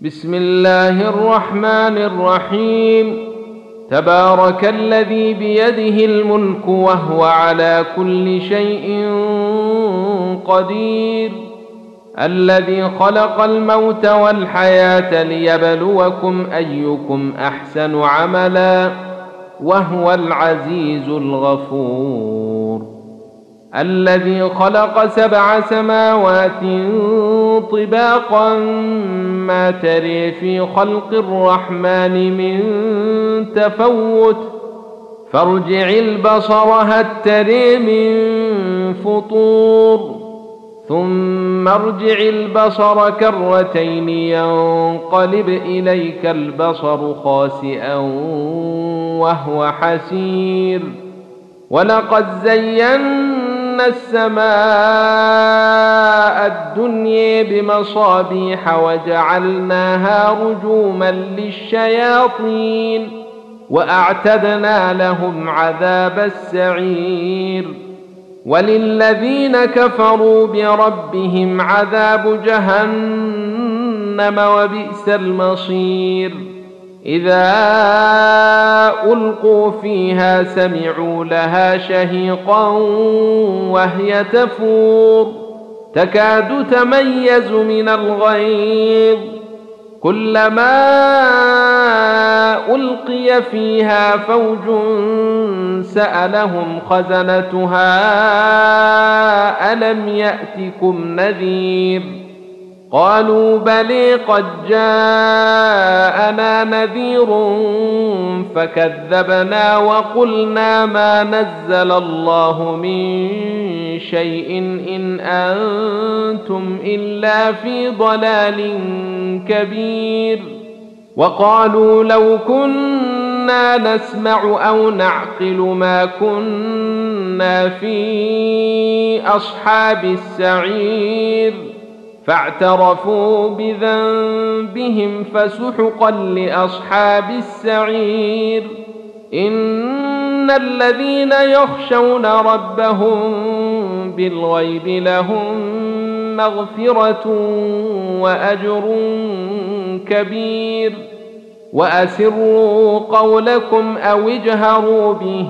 بسم الله الرحمن الرحيم. تبارك الذي بيده الملك وهو على كل شيء قدير، الذي خلق الموت والحياة ليبلوكم أيكم أحسن عملا وهو العزيز الغفور. الذي خلق 7 سماوات طباقا ما تري في خلق الرحمن من تفوت، فارجع البصر هل تري من فطور، ثم ارجع البصر كرتين ينقلب إليك البصر خاسئا وهو حسير. ولقد زينا السماء الدنيا بمصابيح وجعلناها رجوما للشياطين وأعتدنا لهم عذاب السعير. وللذين كفروا بربهم عذاب جهنم وبئس المصير. إذا ألقوا فيها سمعوا لها شهيقا وهي تفور، تكاد تميز من الغيظ، كلما ألقي فيها فوج سألهم خزنتها ألم يأتكم نذير، قالوا بلى قد جاءنا نذير فكذبنا وقلنا ما نزل الله من شيء إن أنتم إلا في ضلال كبير. وقالوا لو كنا نسمع أو نعقل ما كنا في أصحاب السعير، فاعترفوا بذنبهم فسحقا لأصحاب السعير. إن الذين يخشون ربهم بالغيب لهم مغفرة وأجر كبير. وأسروا قولكم أو اجهروا به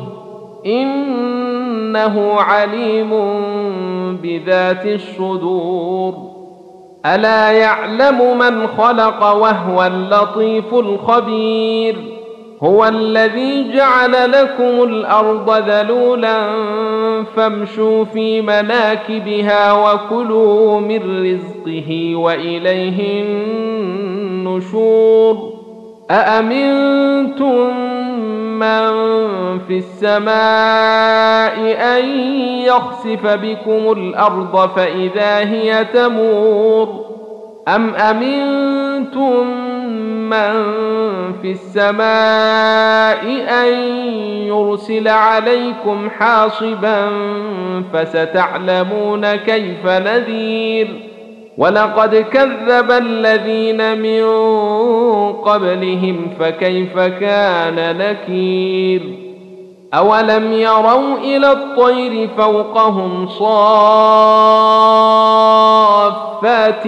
إنه عليم بذات الصدور. ألا يعلم من خلق وهو اللطيف الخبير. هو الذي جعل لكم الأرض ذلولا فامشوا في مناكبها وكلوا من رزقه وإليه النشور. أأمنتم من في السماء أن يخسف بكم الأرض فإذا هي تمور، أم أمنتم من في السماء أن يرسل عليكم حاصبا فستعلمون كيف نذير. ولقد كذب الذين من قبلهم فكيف كان نكير. أولم يروا إلى الطير فوقهم صافات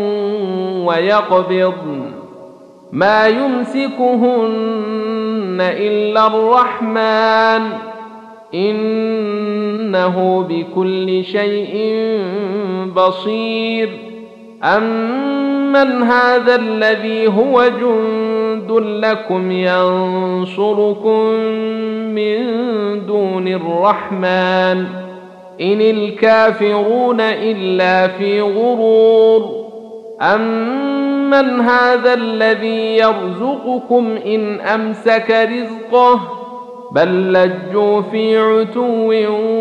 ويقبضن ما يمسكهن إلا الرحمن إنه بكل شيء بصير. أمن هذا الذي هو جند لكم ينصركم من دون الرحمن إن الكافرون إلا في غرور. أمن هذا الذي يرزقكم إن أمسك رزقه بل لجوا في عتو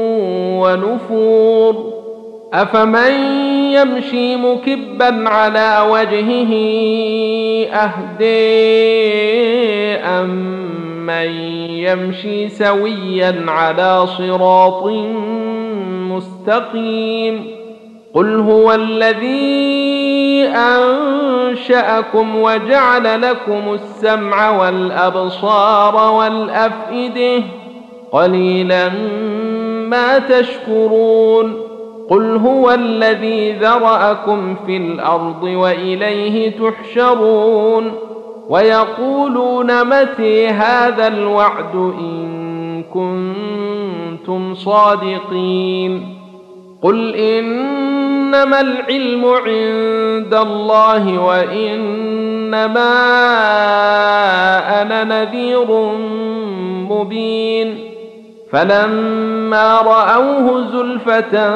ونفور. أفمن يمشي مكبا على وجهه أهدى أمن يمشي سويا على صراط مستقيم. قل هو الذي أنشأكم وجعل لكم السمع والأبصار والأفئدة قليلا ما تشكرون. قل هو الذي ذرأكم في الأرض وإليه تحشرون ويقولون متى هذا الوعد إن كنتم صادقين قل إنما العلم عند الله وإنما أنا نذير مبين فلما رأوه زلفة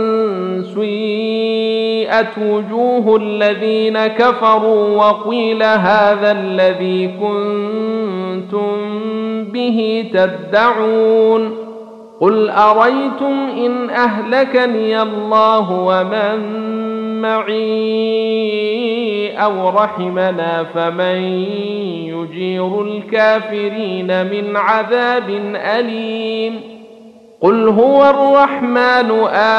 سيئت وجوه الذين كفروا وقيل هذا الذي كنتم به تدعون قل أريتم إن أهلكني الله ومن معي أو رحمنا فمن يجير الكافرين من عذاب أليم قل هو الرحمن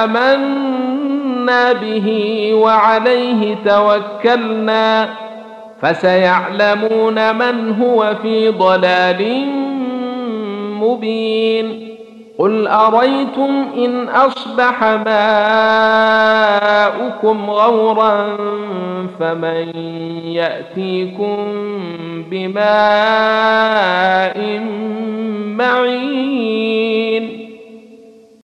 آمنا به وعليه توكلنا فسيعلمون من هو في ضلال مبين قل أريتم إن أصبح ماؤكم غورا فمن يأتيكم بماء